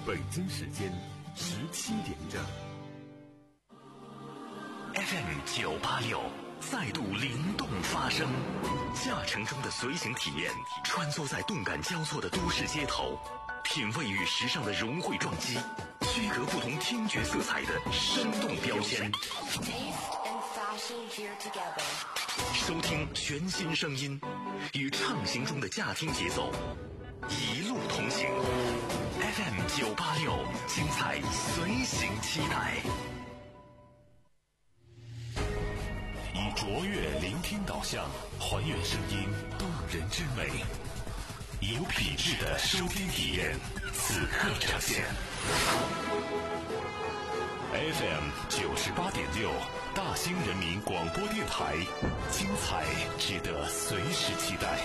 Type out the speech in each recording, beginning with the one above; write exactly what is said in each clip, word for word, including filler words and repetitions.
北京时间十七点整。 F M 九八六再度灵动发声，驾乘中的随行体验，穿梭在动感交错的都市街头，品味与时尚的融汇撞击，区隔不同听觉色彩的生动标签。收听全新声音，与畅行中的驾听节奏一路同行。F M 九八六，精彩随行期待。以卓越聆听导向，还原声音动人之美，有品质的收听体验，此刻呈现。F M 九十八点六，大兴人民广播电台，精彩值得随时期待。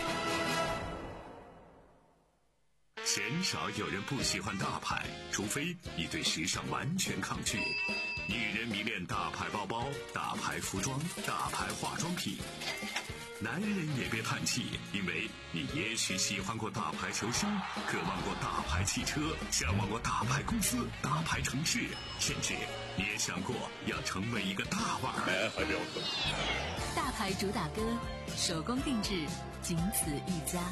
鲜少有人不喜欢大牌，除非你对时尚完全抗拒。女人迷恋大牌包包、大牌服装、大牌化妆品。男人也别叹气，因为你也许喜欢过大牌球星，渴望过大牌汽车，向往过大牌公司、大牌城市，甚至你也想过要成为一个大腕儿。哎，还不要说。 大牌主打歌，手工定制，仅此一家。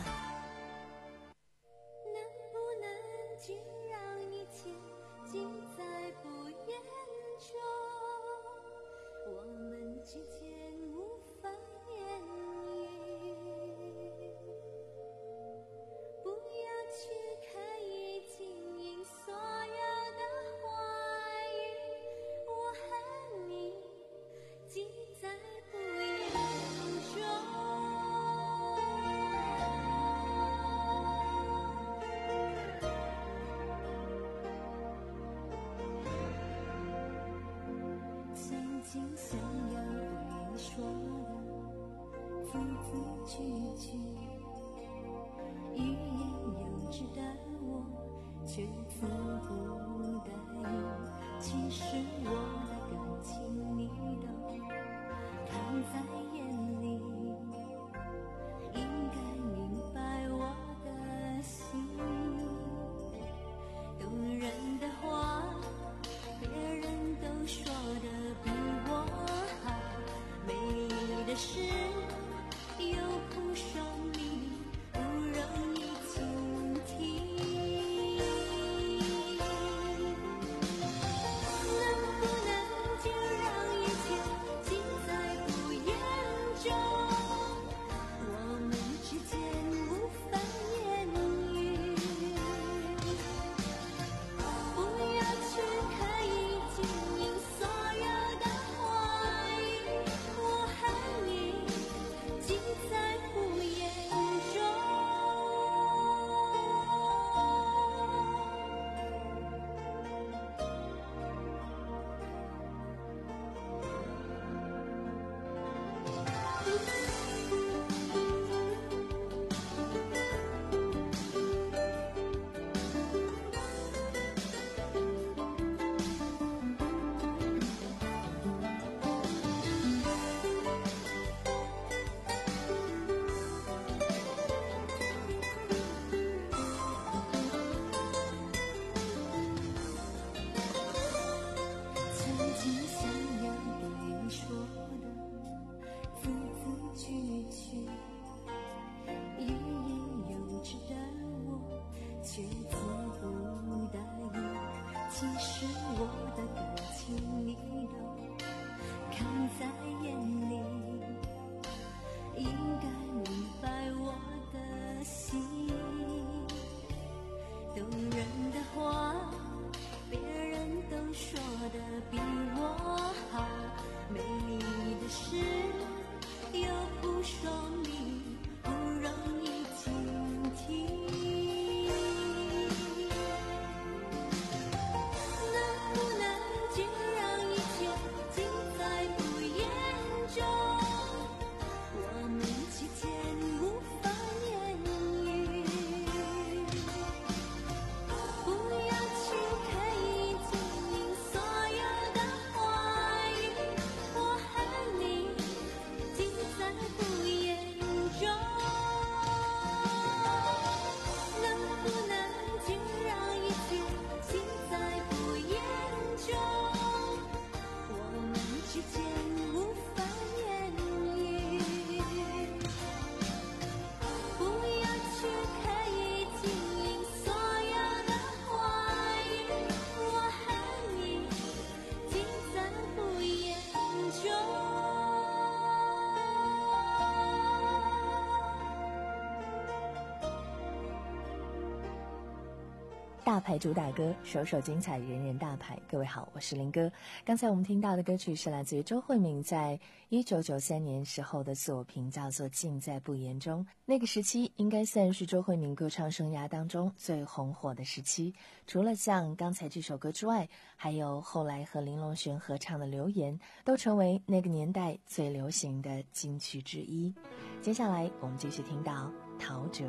大牌主打歌，首首精彩，人人大牌。各位好，我是林哥。刚才我们听到的歌曲是来自于周慧敏在一九九三年时候的作品，叫做《尽在不言中》。那个时期应该算是周慧敏歌唱生涯当中最红火的时期。除了像刚才这首歌之外，还有后来和林隆璇合唱的《流言》，都成为那个年代最流行的金曲之一。接下来我们继续听到陶喆。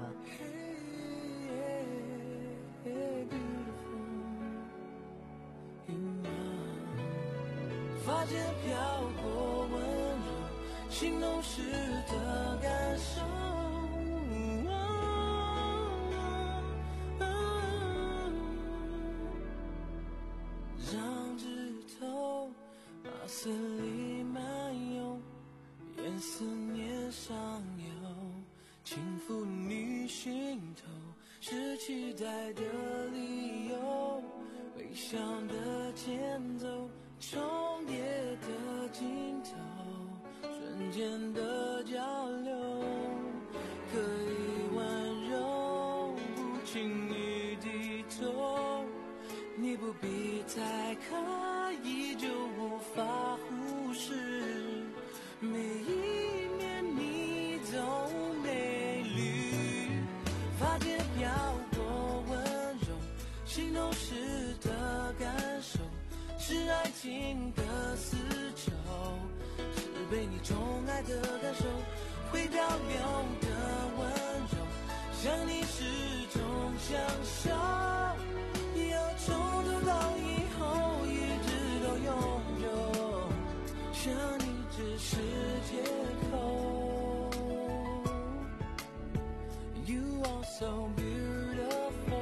发间飘过温柔，心动时的感受，让指头把思里漫游，沿思念上游，轻抚你心头，是期待的理由，微笑的前奏，重叠的镜头，瞬间的交流，可以温柔，不轻易低头，你不必太刻意，就无法忽视，每一面你都美丽，发间飘过温柔，心动时的感受，是爱情的丝绸，是被你宠爱的感受，会漂流的温柔，想你是种享受，要从头到以后一直都拥有，想你只是借口。 You are so beautiful，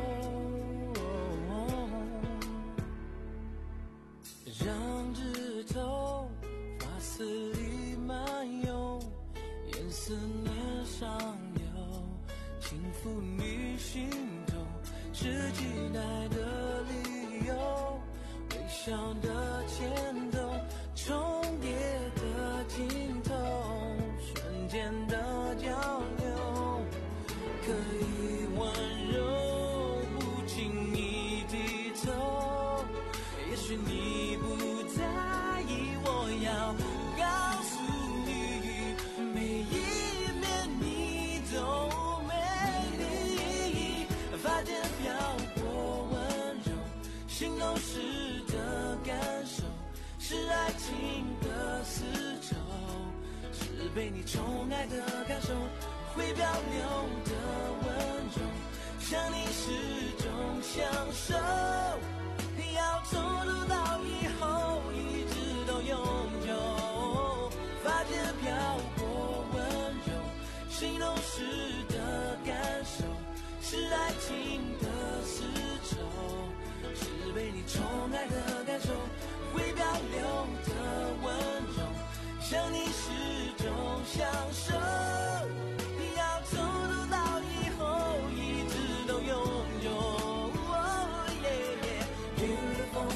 让指头发丝里漫游，沿思念上游，轻抚你心头，是期待的理由，微笑的前奏，重叠的镜头，瞬间的交流，可以温柔，不轻易低头，也许你不在意，我要告诉你，每一面你都美丽，发间飘过温柔，心动时的感受，是爱情的丝绸，是被你宠爱的感受，会漂流的温柔，想你是种享受，要从头到以后一直都拥有，发间飘过温柔，心动时的感受，是爱情的丝绸，是被你宠爱的感受，会漂流的温柔，想你是种享受，要从头到以后一直都拥有。Oh, yeah, yeah. Beautiful,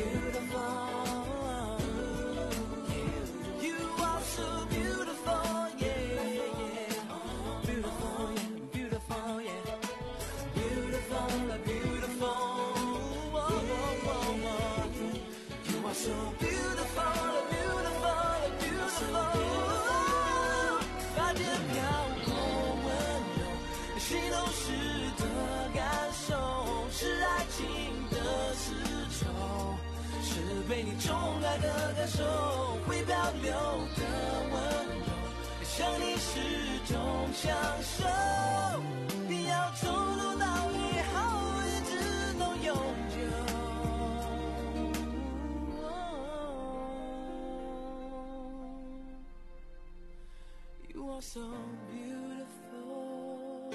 beautiful. You are so beautiful, yeah, yeah. Beautiful, yeah, beautiful, yeah. Beautiful, beautiful. Oh, oh, oh, oh. You are so beautiful, beautiful, beautiful. 发间飘过温柔，心动时的感受，是爱情的丝绸，是被你宠爱的感受，会漂流的温柔，想你是种享受，要从头到以后一直都永久。You are so beautiful.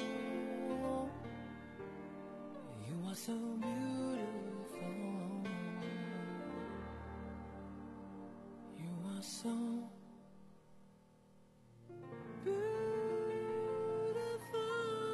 You are so beautiful. You are so beautiful.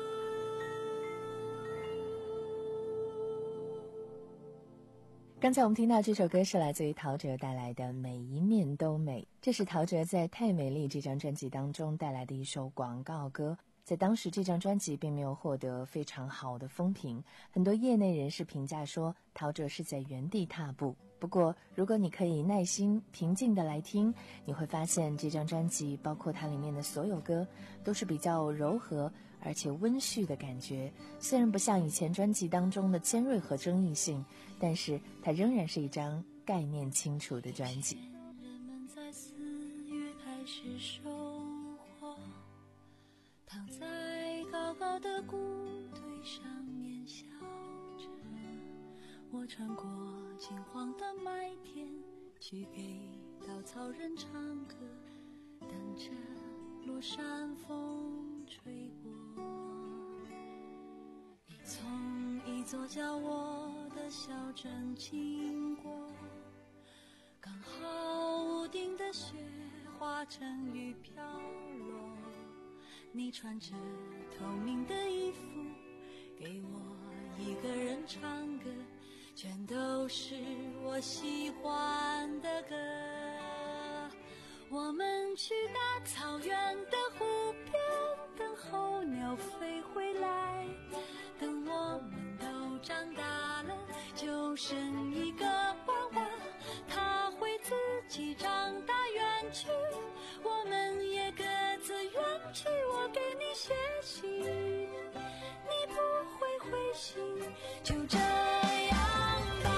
刚才我们听到这首歌是来自于陶喆带来的《每一面都美》，这是陶喆在《太美丽》这张专辑当中带来的一首广告歌。 在当时这张专辑并没有获得非常好的风评，很多业内人士评价说陶喆是在原地踏步。不过如果你可以耐心平静地来听，你会发现这张专辑包括它里面的所有歌都是比较柔和而且温煦的感觉，虽然不像以前专辑当中的尖锐和争议性，但是它仍然是一张概念清楚的专辑。 人们在四月开始收获，躺在高高的谷堆上面笑着，我穿过金黄的麦田，去给稻草人唱歌，等着落山风吹过。你从一座叫我的小镇经过，刚好屋顶的雪化成雨飘落，你穿着透明的衣服给我一个人唱歌，全都是我喜欢的歌。我们去大草原的湖边，等候鸟飞回来，等我们都长大了，就剩一个娃娃，他会自己长大远去，我们也各自远去。我给你写信，你不会回信，就这样吧。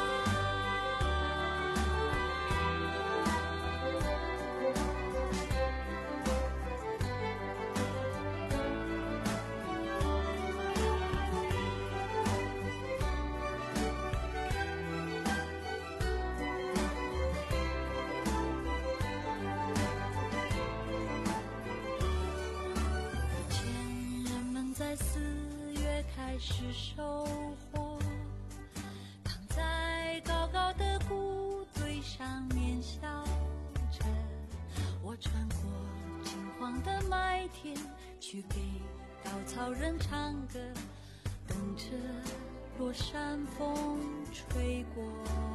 开始收获，躺在高高的谷堆上面笑着，我穿过金黄的麦田，去给稻草人唱歌，等着落山风吹过。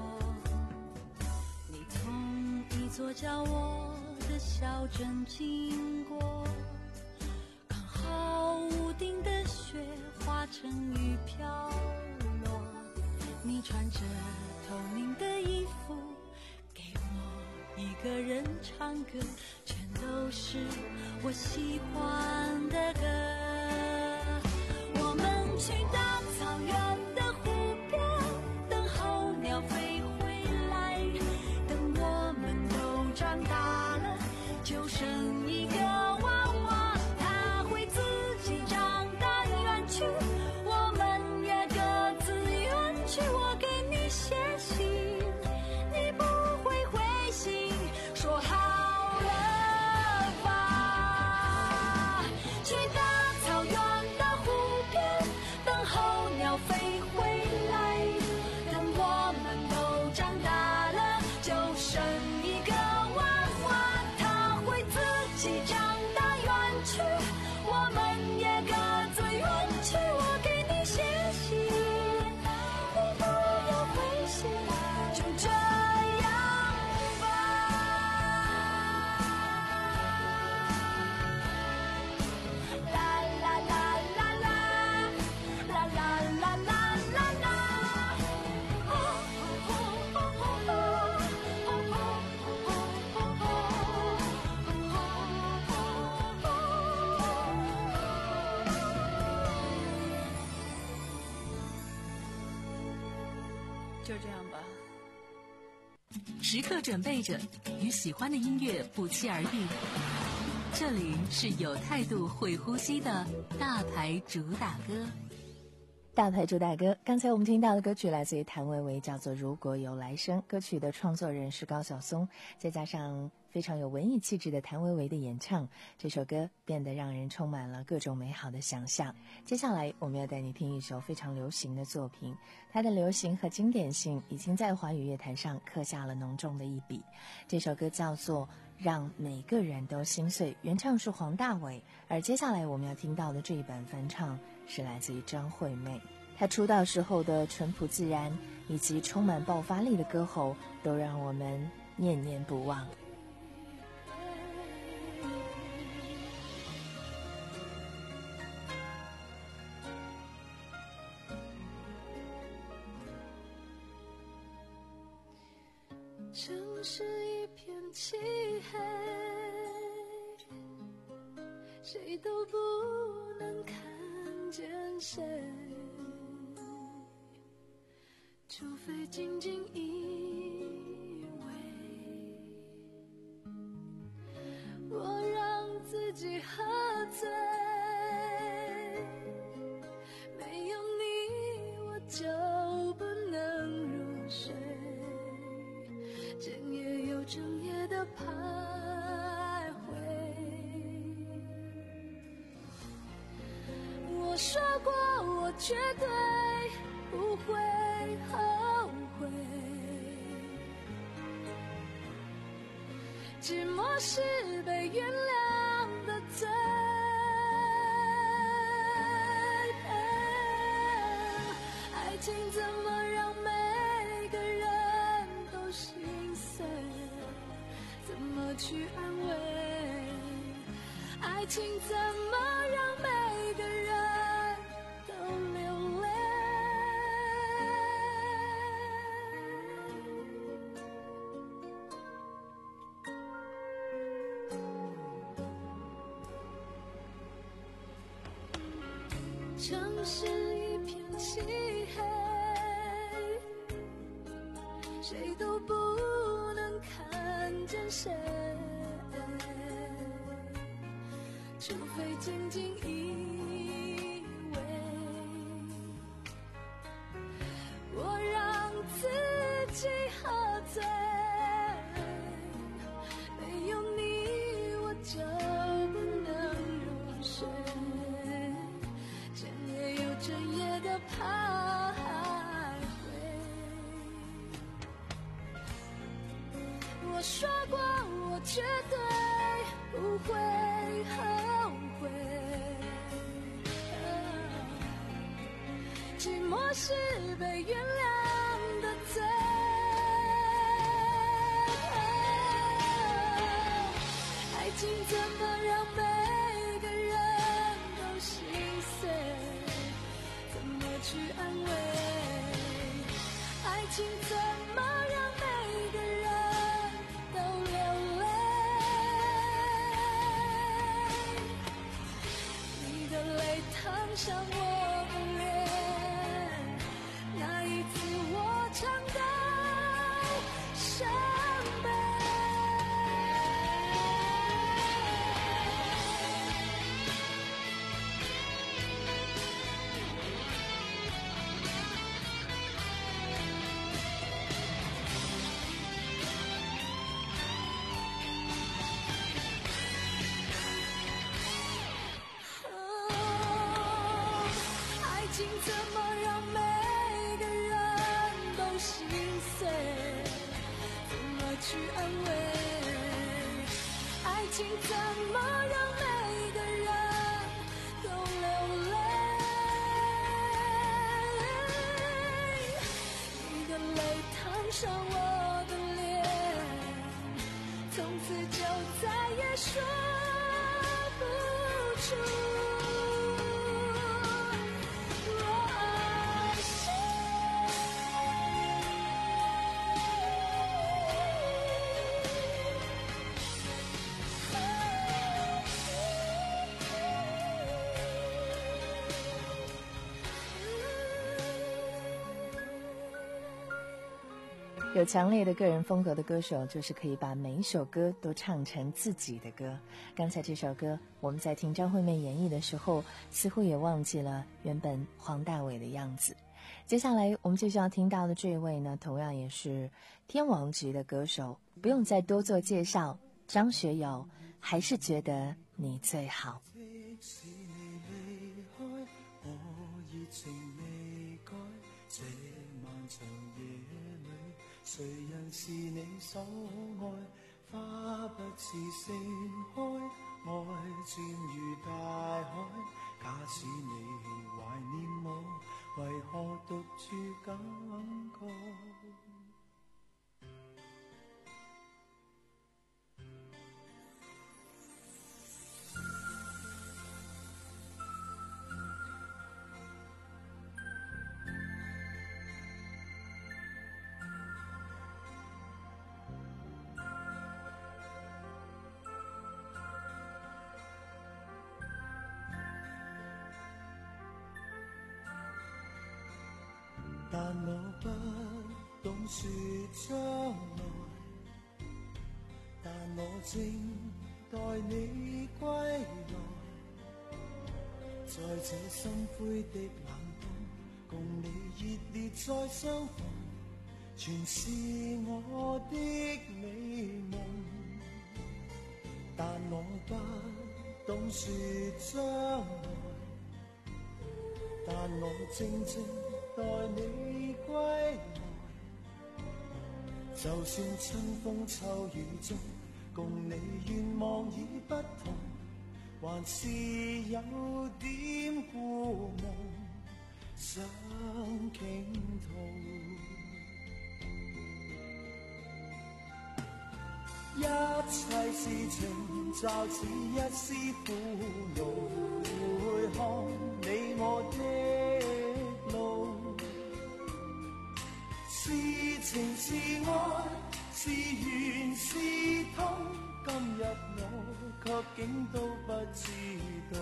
你从一座叫我的小镇经过，刚好屋顶的雪化成雨飘落，你穿着透明的衣服给我一个人唱歌，全都是我喜欢的歌。我们去大草原的湖边，等候鸟飞回来，等我们都长大了，就剩一个娃娃，他会自己长大远去，我们也各自远去。我给你写信，你不会回信，说好了吧。去大草原的湖边，等候鸟飞回来，等我们都长大了，就剩一个娃娃，他会自己长大远去，我们也各自远去。我给你写信，你不要回信，就这样吧。啦啦啦啦啦，啦啦啦啦啦啦。哦哦哦哦哦哦哦就这样吧。 时刻准备着与喜欢的音乐不期而遇。这里是有态度、会呼吸的大牌主打歌。 大牌主打歌，刚才我们听到的歌曲来自于谭维维，叫做《如果有来生》。歌曲的创作人是高晓松，再加上非常有文艺气质的谭维维的演唱，这首歌变得让人充满了各种美好的想象。接下来我们要带你听一首非常流行的作品，它的流行和经典性已经在华语乐坛上刻下了浓重的一笔。这首歌叫做《让每个人都心碎》，原唱是黄大炜，而接下来我们要听到的这一版翻唱是来自于张惠妹。她出道时候的淳朴自然以及充满爆发力的歌喉都让我们念念不忘。 城市一片漆黑，谁都不能看见谁，除非紧紧依偎。我让自己喝醉，没有你我就不能入睡，整夜又整夜的徘徊。我说过我绝对不会后悔，寂寞是被原谅的罪。爱情怎么让每个人都心碎？怎么去安慰？爱情怎么让每个人都流泪？城市一片漆黑，谁都不能看见谁，除非紧紧依偎。我让自己喝醉，没有你我就不能入睡，整夜又整夜的徘徊。我说过我绝对不会后悔，寂寞是被原谅的罪。爱情怎么让每个人都心碎？怎么去安慰？爱情怎么让每个人都流泪？你的泪烫伤我的脸，那一次我尝到伤悲。爱情怎么让每个人都心碎？怎么去安慰？爱情怎么让每个人都流泪？你的泪烫伤我的脸，从此就再也说不出有强烈的个人风格的歌手，就是可以把每一首歌都唱成自己的歌。刚才这首歌我们在听张惠妹演绎的时候，似乎也忘记了原本黄大炜的样子。接下来我们就需要听到的这位呢，同样也是天王级的歌手，不用再多做介绍，张学友，还是觉得你最好。 即使你离开，我热情未改，这漫长夜里，谁人是你所爱？花不似盛开，爱渐如大海。假使你怀念我，为何独处感觉？ 但我不懂說將來，但我正待你歸來，在這心灰的冷冬，共你熱烈再相逢，全是我的美夢。但我不懂說將來，但我靜靜待你歸來，就算春風秋雨中，共你願望已不同，還是有點故夢想傾吐。一切事情就似一絲苦惱，回看你我的路，是情是愛，是緣是痛，今日我卻竟都不知道。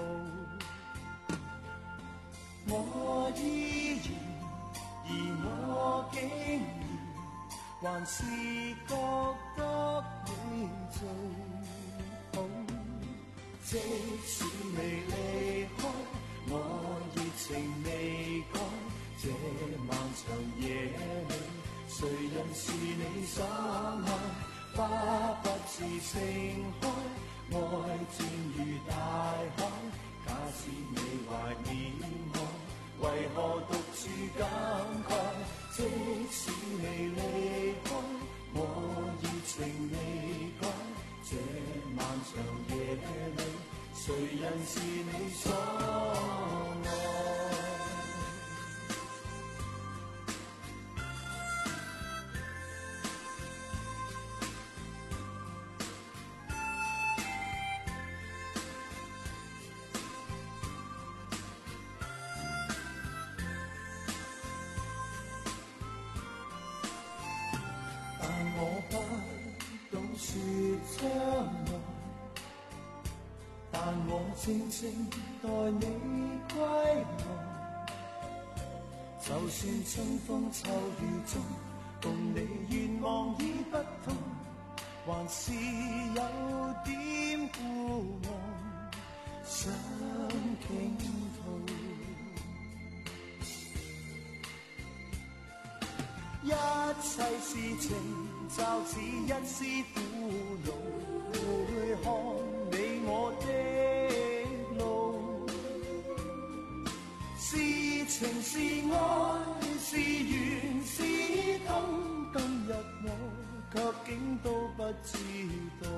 我依然，而我竟然還是覺得你最好。即使未離開，我熱情未改，這漫長夜裏，誰人是你所愛？花不自盛開，愛漸如大海。假使你懷念我，為何獨處感慨？即使未離開，我熱情未改，這漫長夜裏，誰人是你所愛？我不懂說將來，但我靜靜待你歸來，就算春風秋雨中，共你願望已不同，還是有點故夢想傾吐。一切事情就似一絲苦惱，回看你我的路，是情是愛，是緣是痛，今日我卻竟都不知道。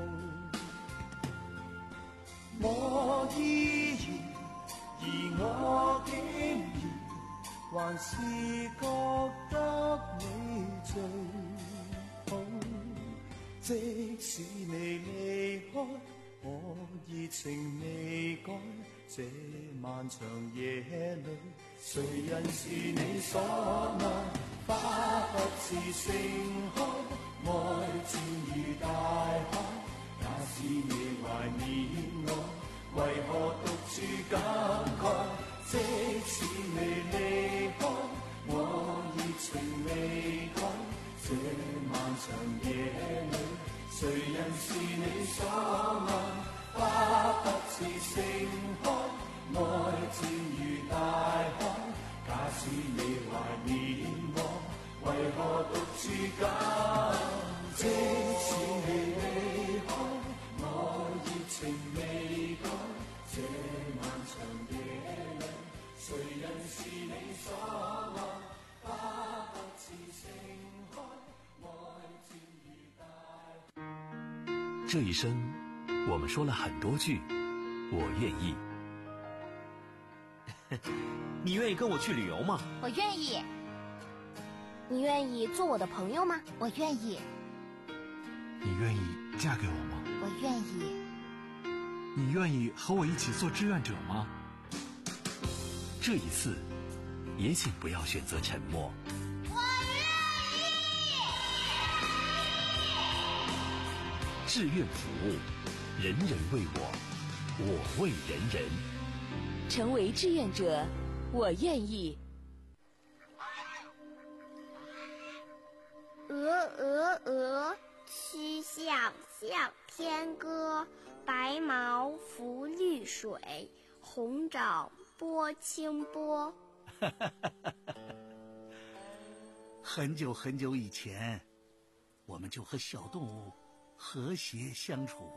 我依然，而我竟然還是覺得你最好。即使你離開，我熱情未改，這漫長夜裏，誰人是你所愛？花不自盛開，愛漸如大海。假使你懷念我，為何獨處感慨？即使未離開，我熱情未改，這漫長夜裏，誰人是你所愛？花不自盛開，愛漸如大海。假使你懷念我，為何獨處感？即使未離開，我熱情未改，這漫長夜裏，誰人是你所愛？花不自盛開，愛漸如大海。 这一生，我们说了很多句“我愿意”。 你愿意跟我去旅游吗？ 我愿意。你愿意做我的朋友吗？我愿意。 你愿意嫁给我吗？ 我愿意。 你愿意和我一起做志愿者吗？ 这一次，也请不要选择沉默。 我愿意。 志愿服务，人人为我，我为人人。 成为志愿者，我愿意。 向天歌，白毛浮绿水，红掌拨清波。 很久很久以前，我们就和小动物和谐相处。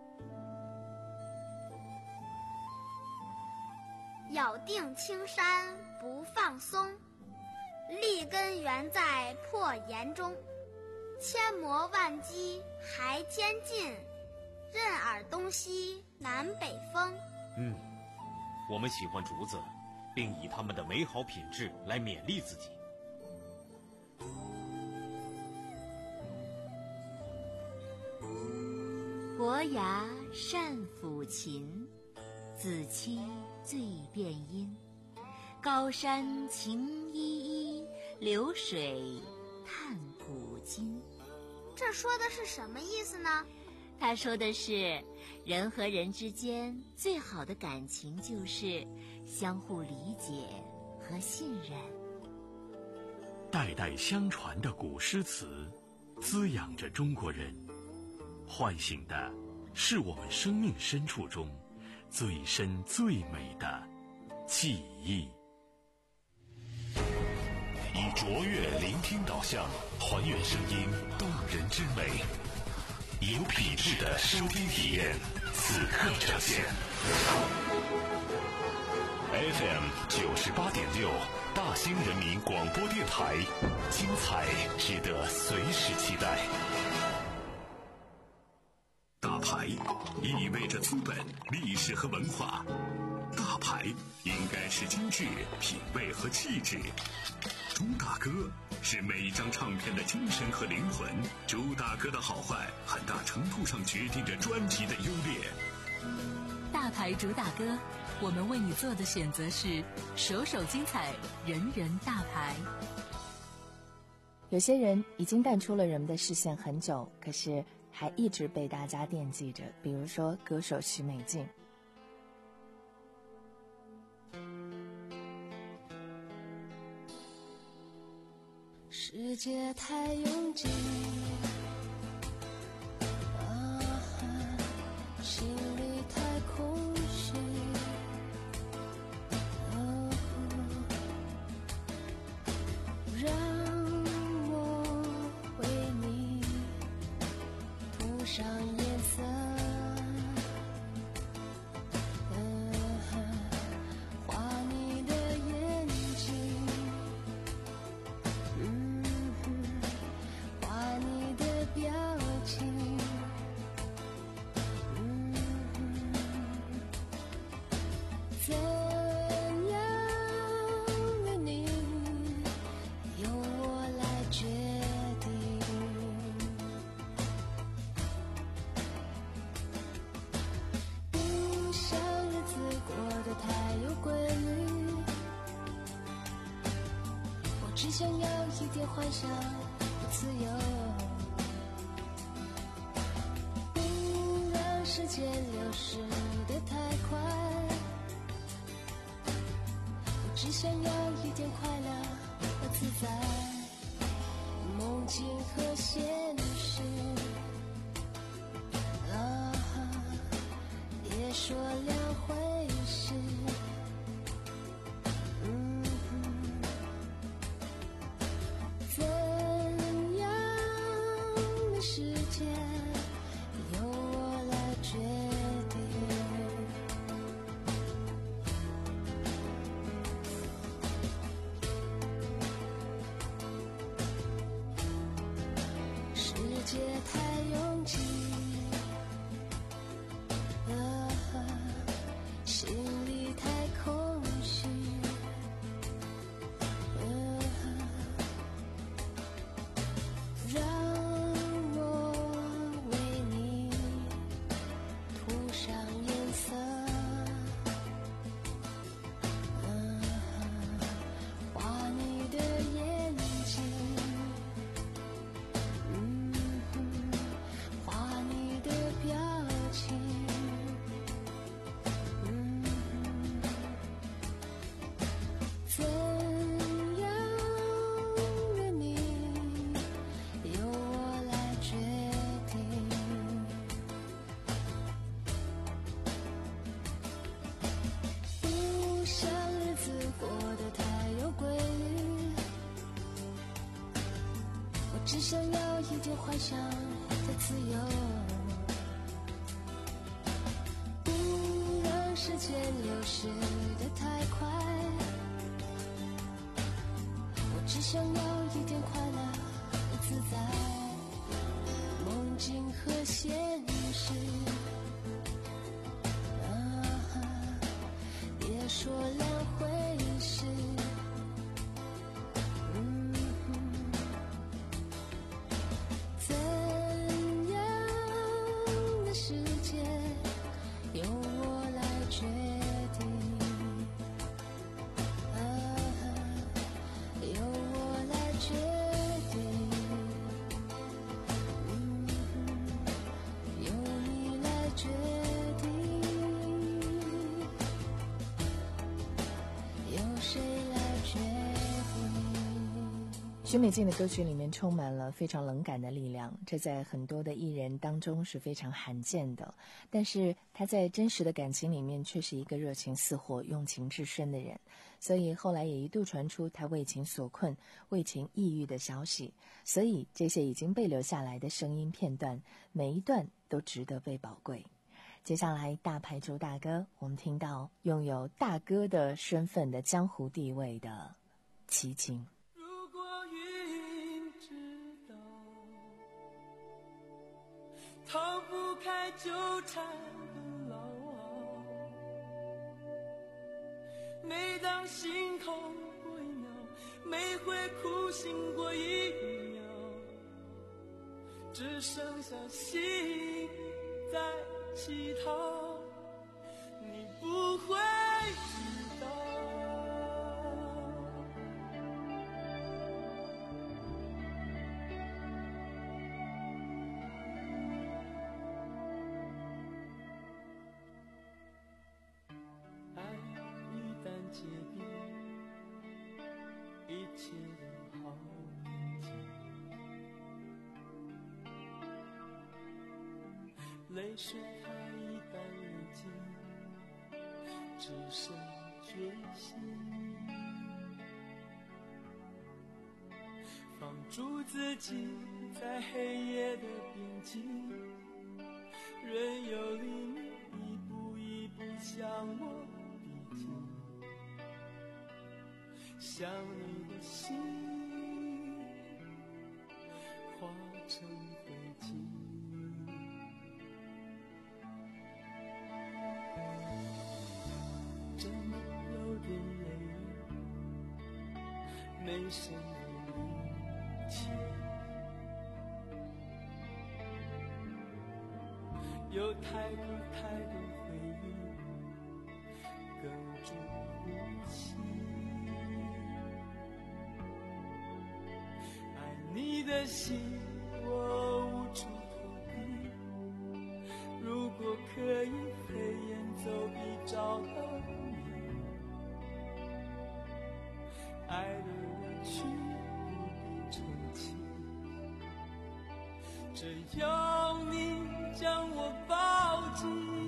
咬定青山不放松，立根原在破岩中。千磨万击还坚劲，任尔东西南北风。 嗯，我们喜欢竹子，并以它们的美好品质来勉励自己。 伯牙善抚琴，子期最辨音。高山晴依依，流水叹古今。 这说的是什么意思呢？ 他说的是，人和人之间最好的感情就是相互理解和信任。 代代相传的古诗词，滋养着中国人，唤醒的是我们生命深处中最深最美的记忆。以卓越聆听导向，还原声音动人之美，有品质的收听体验，此刻呈现。F M 九十八点六，大兴人民广播电台，精彩值得随时期待。大牌意味着资本、历史和文化，大牌应该是精致、品味和气质。朱大哥是每一张唱片的精神和灵魂，朱大哥的好坏很大程度上决定着专辑的优劣。 大牌主打歌，我们为你做的选择是首首精彩，人人大牌。 有些人已经淡出了人们的视线很久，可是还一直被大家惦记着，比如说歌手许美静。 世界太拥挤，啊，心里太空虚，哦，让我为你涂上颜色，嗯，画你的眼睛，嗯，画你的表情，嗯，怎样的你由我来决定。不想日子过得太有规律，我只想要一点幻想和自由，不让时间流逝得太快，我只想要一点快乐和自在，梦境和现实，啊，别说两回事，嗯，怎样的世界由我来决定。世界太拥挤，啊，心里太空虚，啊，让我为你涂上颜色，啊，画你的眼睛，嗯，画只想要一点幻想的自由，不让时间流逝得太快，我只想要一点快乐的自在，梦境和现实啊，别说两回事。 许美静的歌曲里面充满了非常冷感的力量，这在很多的艺人当中是非常罕见的，但是她在真实的感情里面却是一个热情似火、用情至深的人，所以后来也一度传出她为情所困、为情抑郁的消息，所以这些已经被留下来的声音片段，每一段都值得被宝贵。接下来大牌周大哥，我们听到拥有大哥的身份的江湖地位的齐秦。 逃不开纠缠的牢，每当心痛过一秒，每回哭醒过一秒，只剩下心在乞讨，你不会知道。结冰，一切都好平静，泪水它一旦流尽，只剩决心，放逐自己在黑夜的边境，任由黎明一步一步向我逼近，想你的心化成灰烬，真有点累，没什么力气，有太多太多回忆哽住呼吸，你的心我无处投递，如果可以黑眼走笔找到你，爱的委屈不必澄清，只有你将我抱紧，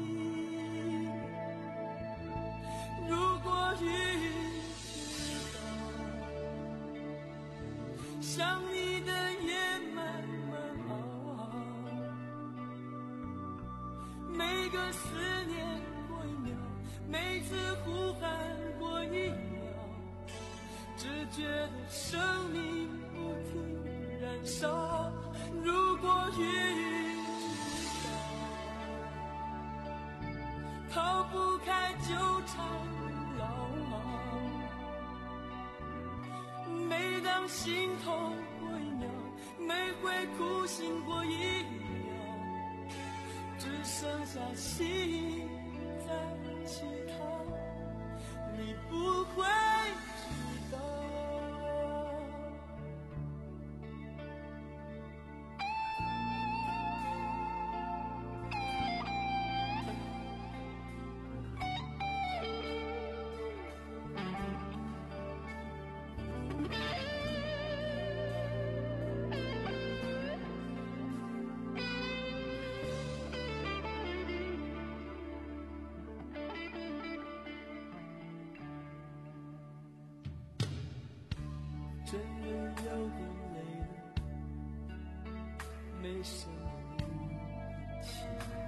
如果雨知道想你的夜慢慢熬，每个思念过一秒，每次呼喊过一秒，只觉得生命不停燃烧，如果雨知道逃不开纠缠牢，每当心痛过一秒，每回哭醒过一秒，只剩下心在乞讨，你不会知道。 没什么运气，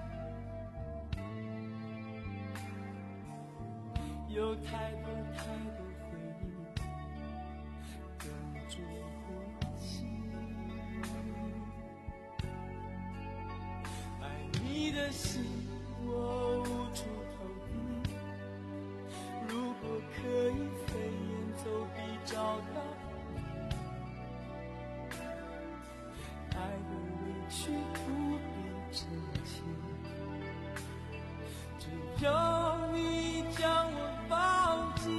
有太多太多回忆哽住呼吸，爱你的心我无处投递，如果可以飞檐走壁找到爱的委屈不必珍惜，只要你将我抱紧。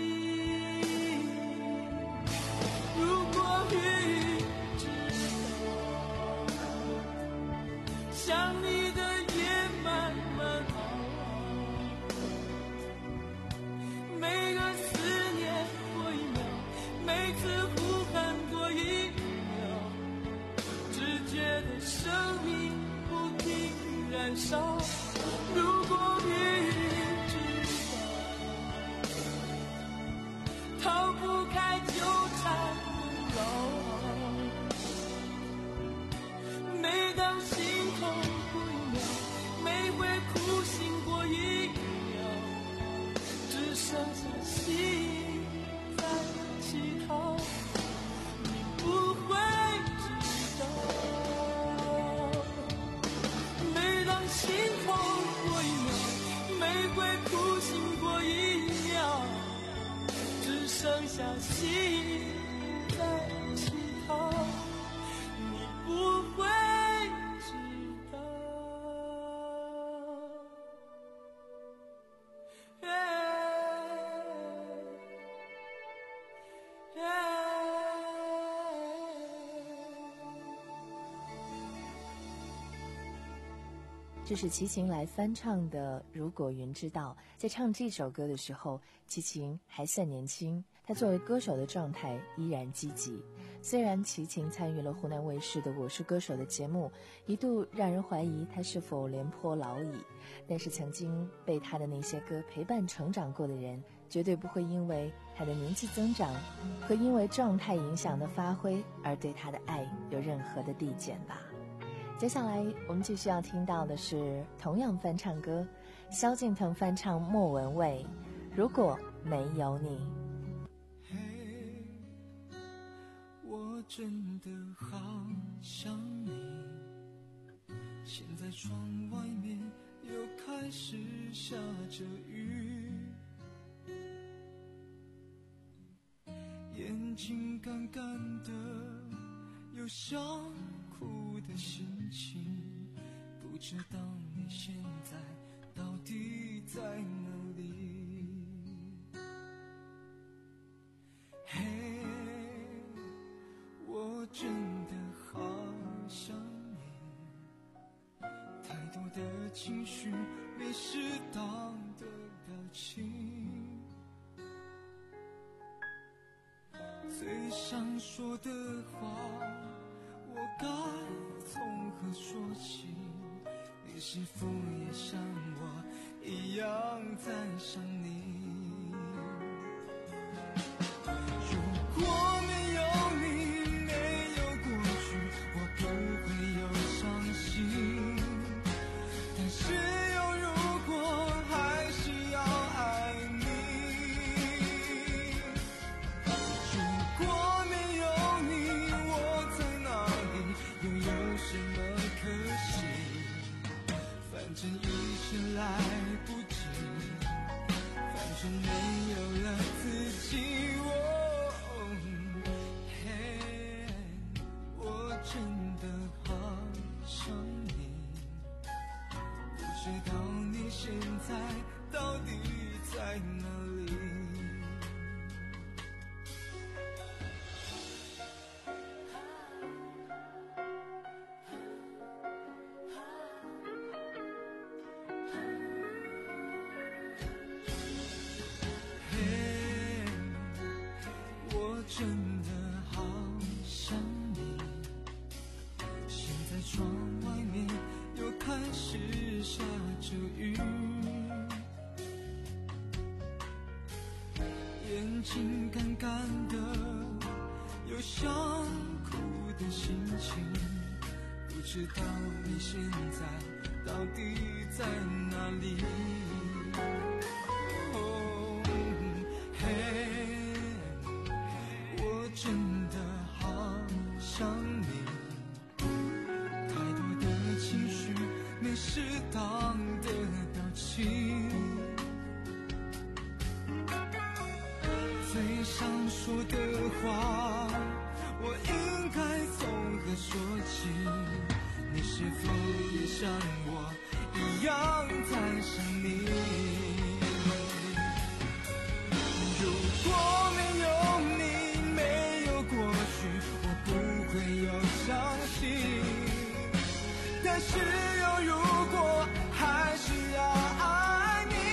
如果雨知道想你的夜慢慢熬，每个思念过一秒，每次呼喊过一秒，只觉得生命不停燃烧。如果你知道逃不开纠缠不老，每当心痛过一秒，每回哭醒过一秒，只剩下心在乞讨，你不会知道。每当心痛过一秒，每回哭醒过一秒，只剩下心在乞讨，你不会知道。 这是齐秦来翻唱的《如果云知道》。在唱这首歌的时候，齐秦还算年轻，他作为歌手的状态依然积极。虽然齐秦参与了湖南卫视的《我是歌手》的节目，一度让人怀疑他是否廉颇老矣，但是曾经被他的那些歌陪伴成长过的人，绝对不会因为他的年纪增长和因为状态影响的发挥而对他的爱有任何的递减吧。接下来我们继续要听到的是同样翻唱歌，萧敬腾翻唱莫文蔚《如果没有你》。 嘿，我真的好想你，现在窗外面又开始下着雨，眼睛干干的，有想哭的心情，不知道你现在到底在哪里。嘿，我真的好想你，太多的情绪，没适当的表情，最想说的话我该从何说起？你是否也像我一样在想你？如果没有你，没有过去，我不会有伤心。但是有如果，还是要爱你。如果没有你，我在哪里？又有什么可惜？反正一切来不及，反正没有了自己。哦，嘿，我真的好想你，不知道你现在到底在哪里。真的好想你，现在窗外面又开始下着雨，眼睛干干的，有想哭的心情，不知道你现在到底在哪里。哦，嘿，我真的好想你，太多的情绪没适当的表情，最想说的话我应该从何说起？你是否也像我一样在想你？如果没有你，没有过去，我不会有相信。但是有如果，还是要爱你。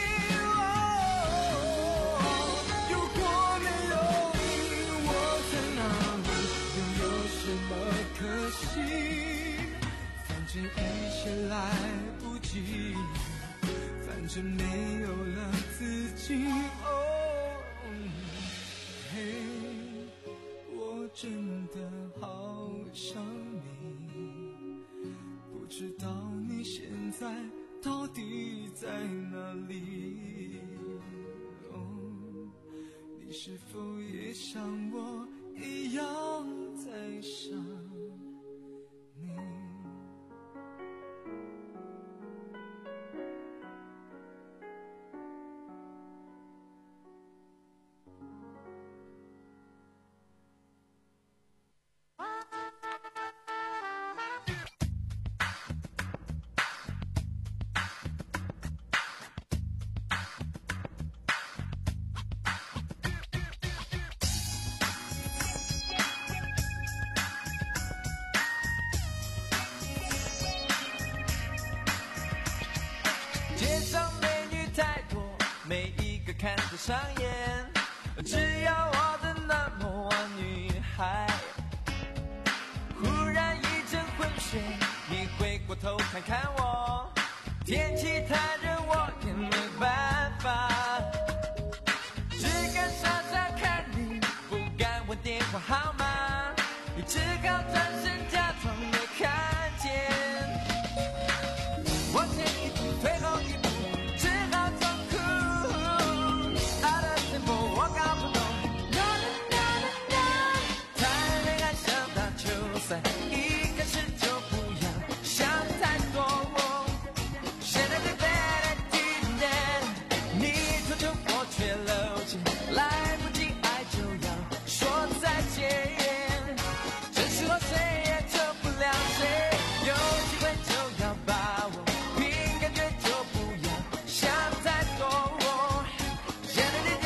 哦，如果没有你，我在哪里，又有什么可惜？反正一切来不及，反正没有了自己。哦，嘿，我真的好想你，不知道你现在到底在哪里？哦，你是否也像我一样在想你？看得上眼，只要我的那么晚女孩。忽然一阵昏眩，你回过头看看我，天气太热我也没办法，只敢傻傻看你，不敢问电话号码，你只好转身假装没看见。往前一步退后一步，只好装酷。我搞不懂，谈恋爱想打球赛，一开始就不要想太多。现在的 bad idea， 你拖着我却漏气，来不及爱就要说再见。这时候谁也救不了谁，有机会就要把握，凭感觉就不要想太多。现在的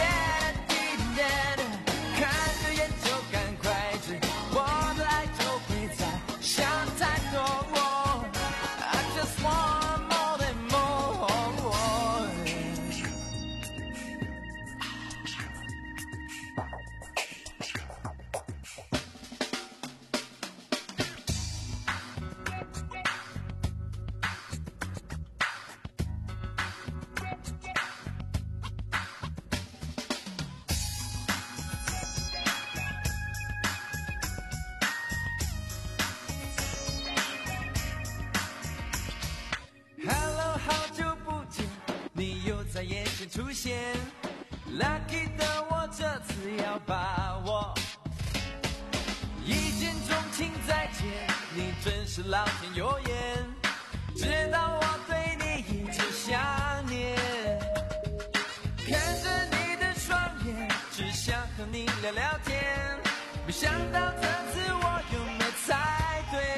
在眼前出现 ，Lucky 的我这次要把握，一见钟情再见，你真是老天有眼，知道我对你一直想念，看着你的双眼，只想和你聊聊天，没想到这次我有没有猜对，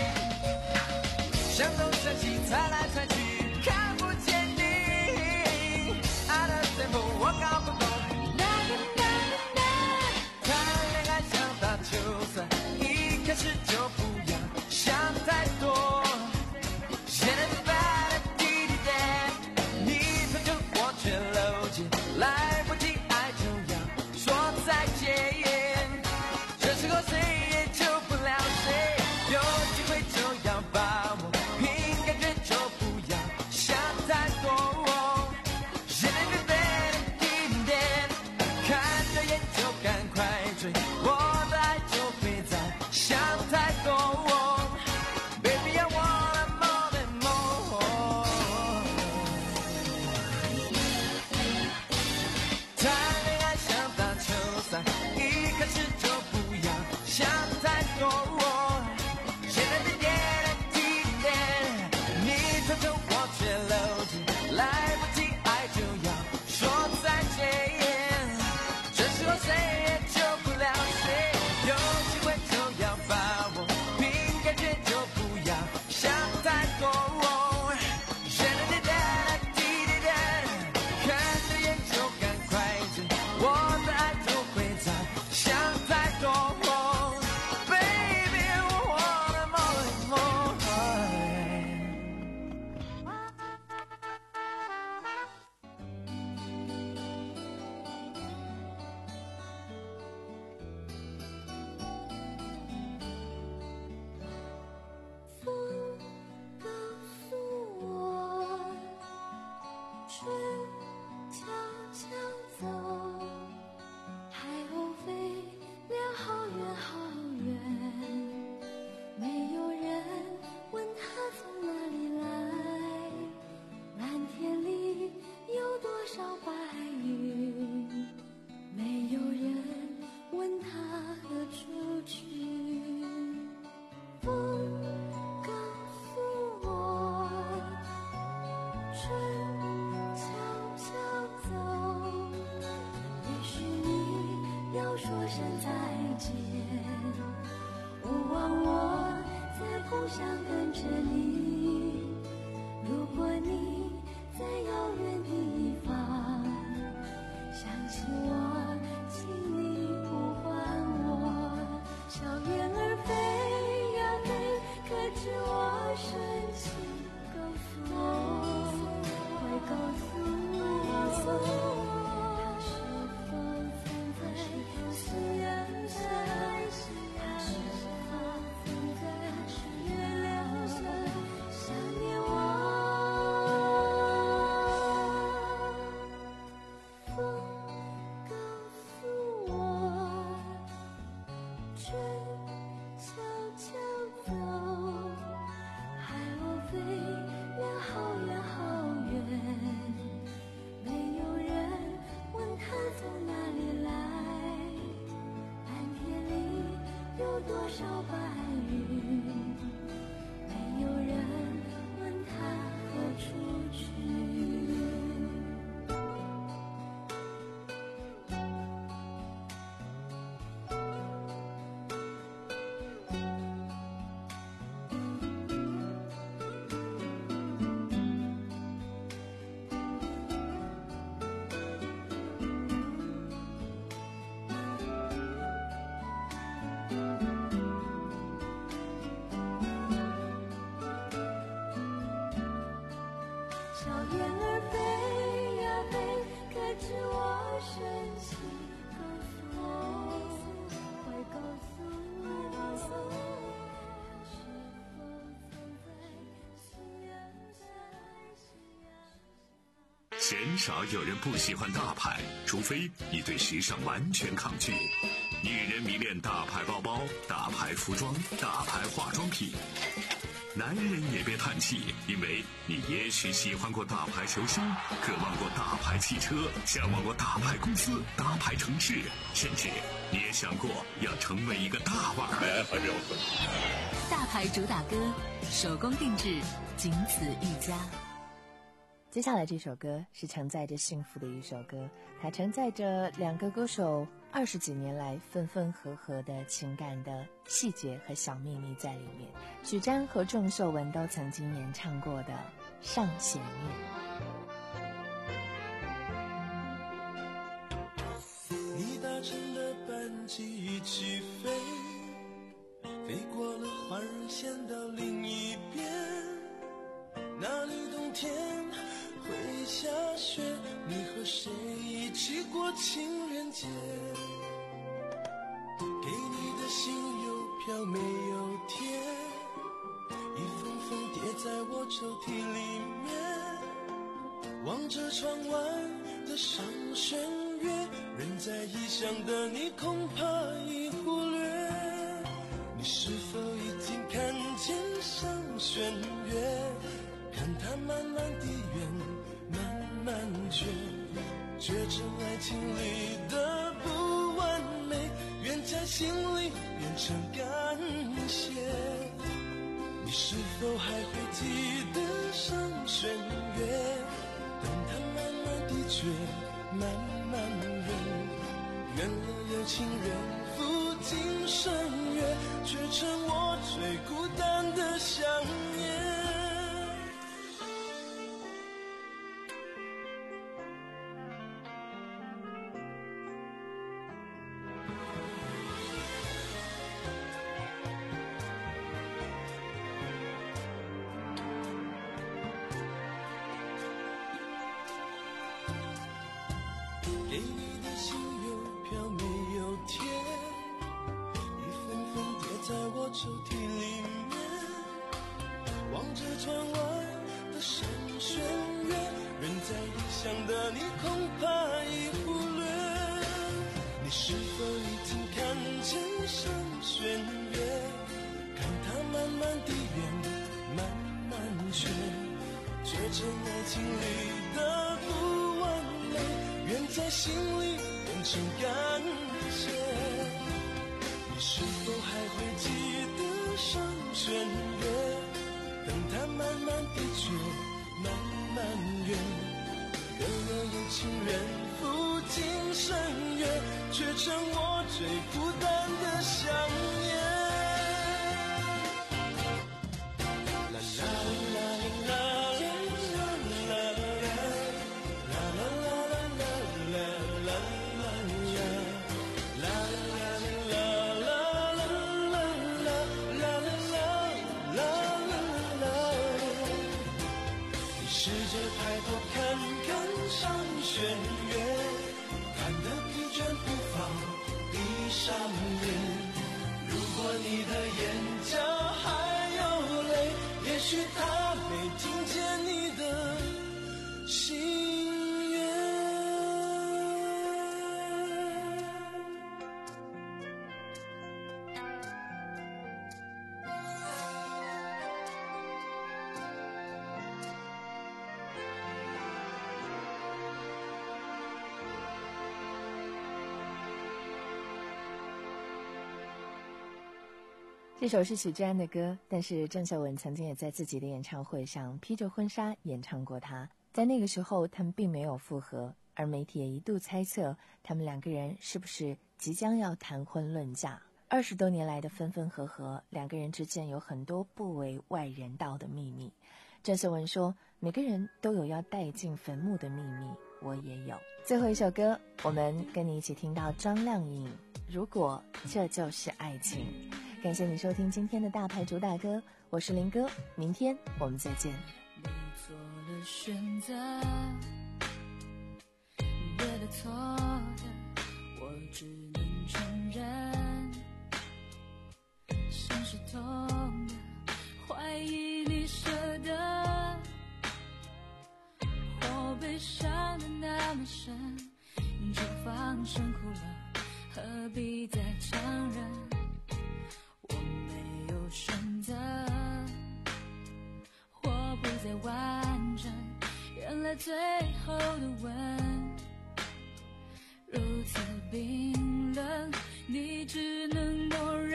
想东想西猜来猜去，看不见你。我搞不懂，谈恋爱像打球赛，一开始就不要想太多。现在的 bad idea， 你拖着我却漏气，来不及爱就要说再见。这时候谁也救不了谁，有机会就要把握，凭多。现在的点滴点，你偷偷我却漏记，来不及爱就要说再见。这时候谁也救不了谁，有机会就要把握，凭感觉就不要想太多。现在的点滴点，看着眼就赶快走，我的爱就会在想太多。 说声再见，勿忘我在故乡等着你。如果你在遥远地方，想起我，请你呼唤我。小燕儿飞呀飞，可知我深情告诉我，快告诉我。多少白云，没有人问他何处去。小燕儿飞呀飞，可知我深情告诉我，快告诉我，是否曾在心远在夕阳。 鲜少有人不喜欢大牌，除非你对时尚完全抗拒。女人迷恋大牌包包、大牌服装、大牌化妆品。男人也别叹气，因为你也许喜欢过大牌球星，渴望过大牌汽车，向往过大牌公司、大牌城市，甚至你也想过要成为一个大腕儿。 大牌主打歌，手工定制，仅此一家。 接下来这首歌是承载着幸福的一首歌，它承载着两个歌手二十几年来分分合合的情感的细节和小秘密在里面。许詹和郑秀文都曾经演唱过的《上弦月》。你搭乘的班机一起飞，飞过了环线到另一边，那里冬天会下雪，你和谁一起过情人节？给你的信邮票没有贴，一封封叠在我抽屉里面，望着窗外的上弦月，人在异乡的你恐怕已忽略，你是否已经看见上弦月？看它慢慢地圆，慢慢缺，缺成爱情里的不完美，愿在心里变成感是否还会记得上弦月？等它慢慢的却慢慢远，远了有情人赴今生约，却成我最孤单的想念。给你的信邮票没有贴，一份份叠在我抽屉里面，望着窗外的上弦月，人在异乡的你恐怕已忽略，你是否已经看见上弦月？看它慢慢地圆，慢慢缺，却成爱情里的不完美，愿在心里变成感谢。你是否还会记得上弦月？等它慢慢地缺，慢慢圆，隔了有情人赴今生约，却成我最孤单的想念。试着抬头看看上弦月，看得疲倦不妨闭上眼。如果你的眼角还有泪，也许他没听见你的心愿。 这首是许志安的歌，但是郑秀文曾经也在自己的演唱会上披着婚纱演唱过它。在那个时候他们并没有复合，而媒体也一度猜测他们两个人是不是即将要谈婚论嫁。二十多年来的分分合合，两个人之间有很多不为外人道的秘密。郑秀文说，每个人都有要带进坟墓的秘密，我也有。最后一首歌，我们跟你一起听到张靓颖，如果这就是爱情。感谢你收听今天的大牌主打歌，我是林哥，明天我们再见。 你做了选择，对的错的我只能承认，心是痛的，怀疑你舍得，我悲伤的那么深，就放声哭了，何必再强忍？选择，我不再完整，原来最后的吻如此冰冷，你只能默认。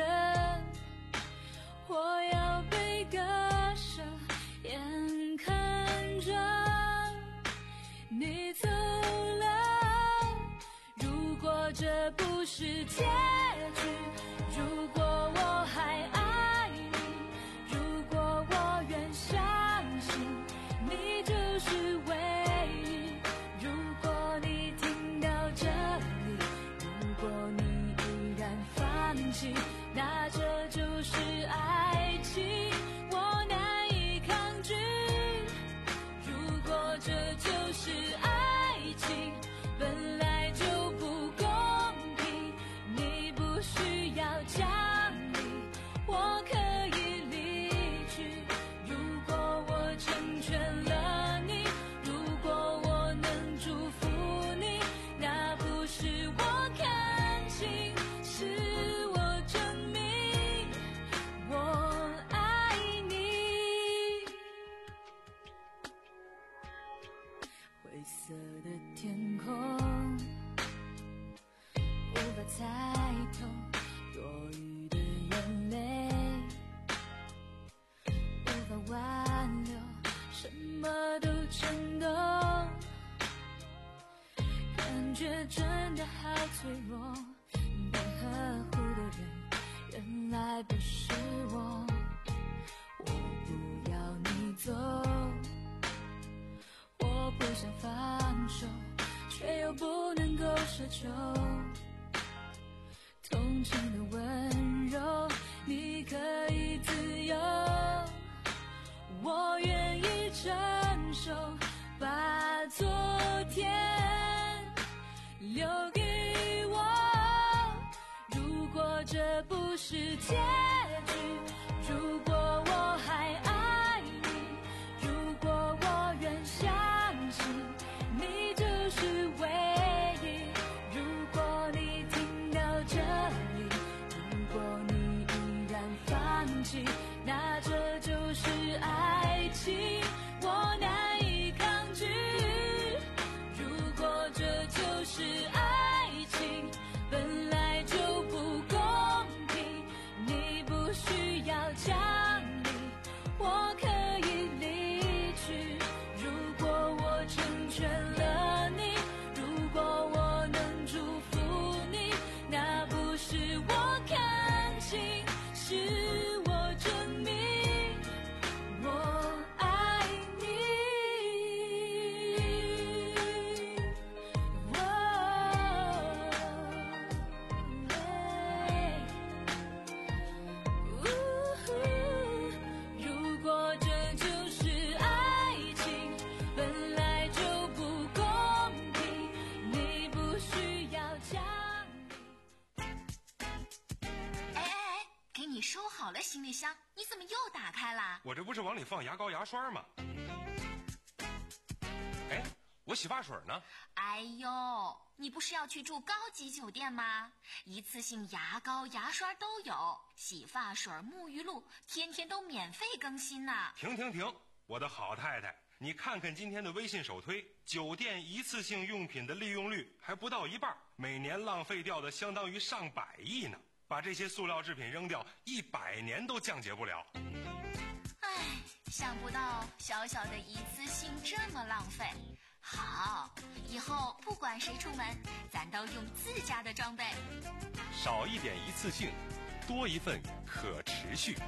我要被割舍，眼看着你走了。如果这不是结局，如果我还爱那这就是爱情，我难以抗拒。如果这就是爱情，本来就不公平，你不脆弱，被呵护的人原来不是我。我不要你走，我不想放手，却又不能够奢求。同情的温柔，你可以自由，我愿意承受，把昨天留给我。如果这不是结局，如果我还爱你，如果我愿相信你就是唯一，如果你听到这里，如果你依然放弃，那这就是爱情，我难以抗拒。如果这就是爱情，本来就不公平，你不需要讲理，我可以离去。如果我成全了你，如果我能祝福你，那不是我看清，是我证明我爱你。如果这就是爱情，本来就不公平，你不需要讲理。 哎哎哎，给你收好了行李箱，你怎么又打开啦？ 我这不是往里放牙膏牙刷吗？哎，我洗发水呢？ 哎呦，你不是要去住高级酒店吗？一次性牙膏牙刷都有，洗发水沐浴露天天都免费更新呢。 停停停，我的好太太，你看看今天的微信首推，酒店一次性用品的利用率还不到一半，每年浪费掉的相当于上百亿呢。把这些塑料制品扔掉，一百年都降解不了。 唉，想不到小小的一次性这么浪费。好，以后不管谁出门，咱都用自家的装备。 少一点一次性，多一份可持续。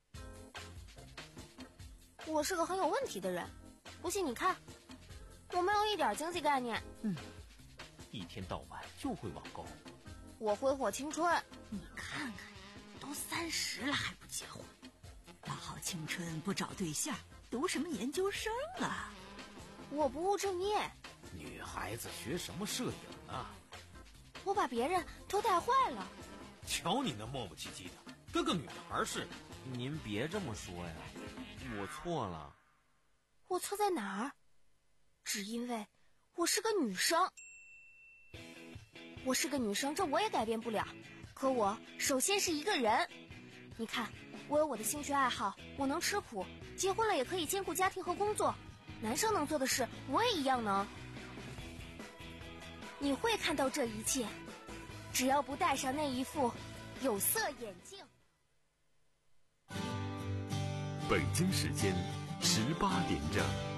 我是个很有问题的人，不信你看，我没有一点经济概念。 嗯，一天到晚就会网购。 我挥霍青春。 你看看，都三十了还不结婚，大好青春不找对象，读什么研究生啊？ 我不务正业。 女孩子学什么摄影啊？ 我把别人都带坏了。 瞧你那磨磨唧唧的，跟个女孩似的。您别这么说呀，我错了。 我错在哪儿？只因为我是个女生。我是个女生，这我也改变不了。可我首先是一个人。你看，我有我的兴趣爱好，我能吃苦，结婚了也可以兼顾家庭和工作。男生能做的事，我也一样能。你会看到这一切，只要不戴上那一副有色眼镜。 北京时间十八点整。